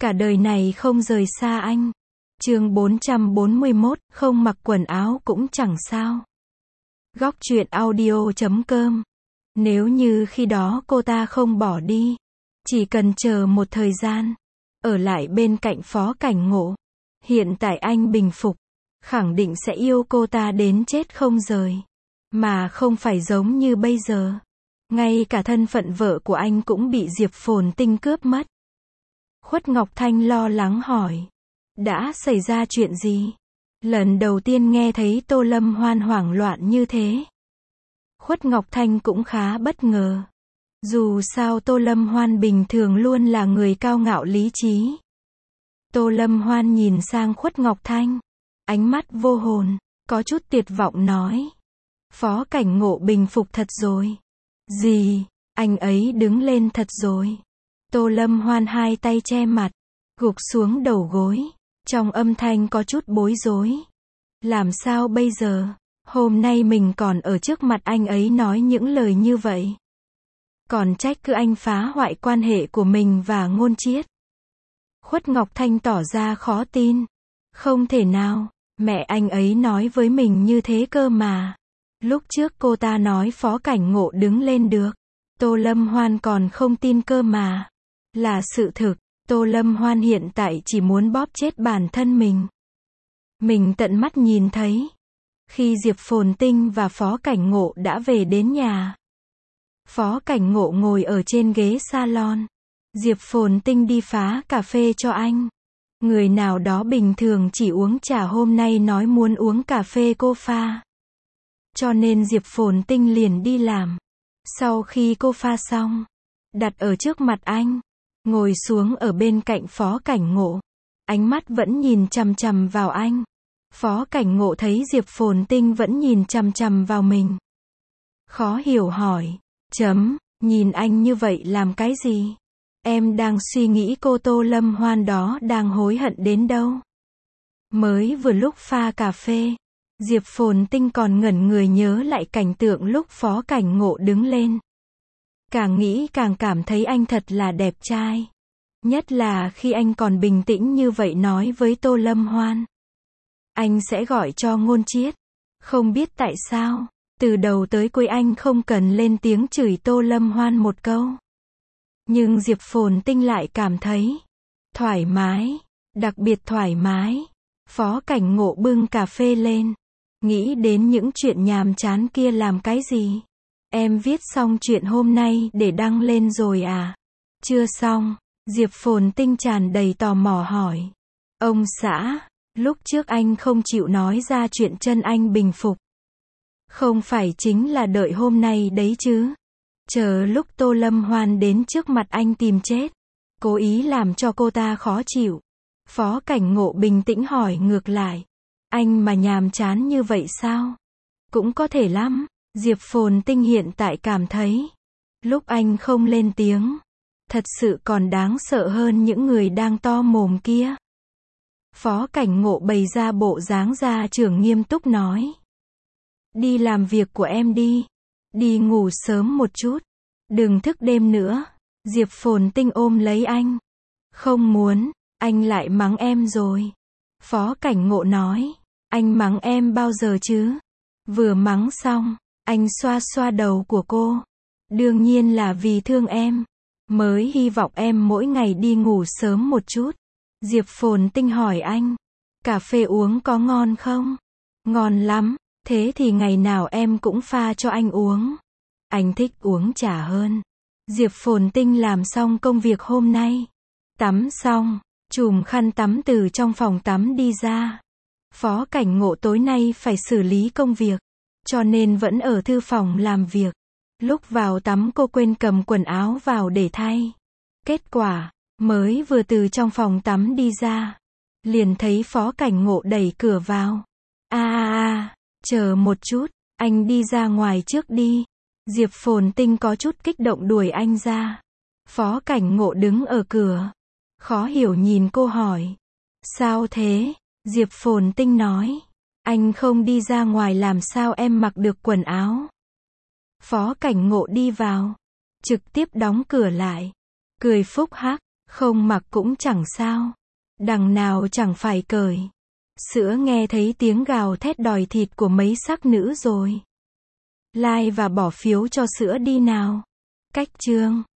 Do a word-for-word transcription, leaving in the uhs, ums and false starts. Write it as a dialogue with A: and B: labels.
A: Cả đời này không rời xa anh. Chương bốn trăm bốn mươi mốt, không mặc quần áo cũng chẳng sao. Góc truyện audio chấm com. Nếu như khi đó cô ta không bỏ đi, chỉ cần chờ một thời gian, ở lại bên cạnh Phó Cảnh Ngộ, hiện tại anh bình phục, khẳng định sẽ yêu cô ta đến chết không rời. Mà không phải giống như bây giờ. Ngay cả thân phận vợ của anh cũng bị Diệp Phồn Tinh cướp mất. Khuất Ngọc Thanh lo lắng hỏi. Đã xảy ra chuyện gì? Lần đầu tiên nghe thấy Tô Lâm Hoan hoảng loạn như thế. Khuất Ngọc Thanh cũng khá bất ngờ. Dù sao Tô Lâm Hoan bình thường luôn là người cao ngạo lý trí. Tô Lâm Hoan nhìn sang Khuất Ngọc Thanh. Ánh mắt vô hồn, có chút tuyệt vọng nói. Phó Cảnh Ngộ bình phục thật rồi. Gì? Anh ấy đứng lên thật rồi. Tô Lâm Hoan hai tay che mặt, gục xuống đầu gối, trong âm thanh có chút bối rối. Làm sao bây giờ? Hôm nay mình còn ở trước mặt anh ấy nói những lời như vậy. Còn trách cứ anh phá hoại quan hệ của mình và Ngôn Chiết. Khuất Ngọc Thanh tỏ ra khó tin. Không thể nào, mẹ anh ấy nói với mình như thế cơ mà. Lúc trước cô ta nói Phó Cảnh Ngộ đứng lên được. Tô Lâm Hoan còn không tin cơ mà. Là sự thực, Tô Lâm Hoan hiện tại chỉ muốn bóp chết bản thân mình. Mình tận mắt nhìn thấy. Khi Diệp Phồn Tinh và Phó Cảnh Ngộ đã về đến nhà. Phó Cảnh Ngộ ngồi ở trên ghế salon. Diệp Phồn Tinh đi phá cà phê cho anh. Người nào đó bình thường chỉ uống trà hôm nay nói muốn uống cà phê cô pha. Cho nên Diệp Phồn Tinh liền đi làm. Sau khi cô pha xong, đặt ở trước mặt anh, ngồi xuống ở bên cạnh Phó Cảnh Ngộ. Ánh mắt vẫn nhìn chằm chằm vào anh. Phó Cảnh Ngộ thấy Diệp Phồn Tinh vẫn nhìn chằm chằm vào mình. Khó hiểu hỏi. Chấm, nhìn anh như vậy làm cái gì? Em đang suy nghĩ cô Tô Lâm Hoan đó đang hối hận đến đâu. Mới vừa lúc pha cà phê, Diệp Phồn Tinh còn ngẩn người nhớ lại cảnh tượng lúc Phó Cảnh Ngộ đứng lên. Càng nghĩ càng cảm thấy anh thật là đẹp trai. Nhất là khi anh còn bình tĩnh như vậy nói với Tô Lâm Hoan. Anh sẽ gọi cho Ngôn Chiết. Không biết tại sao, từ đầu tới cuối anh không cần lên tiếng chửi Tô Lâm Hoan một câu. Nhưng Diệp Phồn Tinh lại cảm thấy thoải mái, đặc biệt thoải mái. Phó Cảnh Ngộ bưng cà phê lên. Nghĩ đến những chuyện nhàm chán kia làm cái gì? Em viết xong chuyện hôm nay để đăng lên rồi à? Chưa xong. Diệp Phồn Tinh tràn đầy tò mò hỏi. Ông xã, lúc trước anh không chịu nói ra chuyện chân anh bình phục. Không phải chính là đợi hôm nay đấy chứ? Chờ lúc Tô Lâm Hoan đến trước mặt anh tìm chết. Cố ý làm cho cô ta khó chịu. Phó Cảnh Ngộ bình tĩnh hỏi ngược lại. Anh mà nhàm chán như vậy sao? Cũng có thể lắm. Diệp Phồn Tinh hiện tại cảm thấy. Lúc anh không lên tiếng. Thật sự còn đáng sợ hơn những người đang to mồm kia. Phó Cảnh Ngộ bày ra bộ dáng gia trưởng nghiêm túc nói. Đi làm việc của em đi. Đi ngủ sớm một chút. Đừng thức đêm nữa. Diệp Phồn Tinh ôm lấy anh. Không muốn, anh lại mắng em rồi. Phó Cảnh Ngộ nói. Anh mắng em bao giờ chứ? Vừa mắng xong, anh xoa xoa đầu của cô. Đương nhiên là vì thương em. Mới hy vọng em mỗi ngày đi ngủ sớm một chút. Diệp Phồn Tinh hỏi anh. Cà phê uống có ngon không? Ngon lắm. Thế thì ngày nào em cũng pha cho anh uống. Anh thích uống trà hơn. Diệp Phồn Tinh làm xong công việc hôm nay. Tắm xong, chùm khăn tắm từ trong phòng tắm đi ra. Phó Cảnh Ngộ tối nay phải xử lý công việc. Cho nên vẫn ở thư phòng làm việc. Lúc vào tắm cô quên cầm quần áo vào để thay. Kết quả, mới vừa từ trong phòng tắm đi ra. Liền thấy Phó Cảnh Ngộ đẩy cửa vào. A a a, chờ một chút, anh đi ra ngoài trước đi. Diệp Phồn Tinh có chút kích động đuổi anh ra. Phó Cảnh Ngộ đứng ở cửa. Khó hiểu nhìn cô hỏi. Sao thế? Diệp Phồn Tinh nói. Anh không đi ra ngoài làm sao em mặc được quần áo? Phó Cảnh Ngộ đi vào. Trực tiếp đóng cửa lại. Cười phúc hắc. Không mặc cũng chẳng sao. Đằng nào chẳng phải cởi. Sữa nghe thấy tiếng gào thét đòi thịt của mấy sắc nữ rồi. Like và bỏ phiếu cho sữa đi nào. Cách chương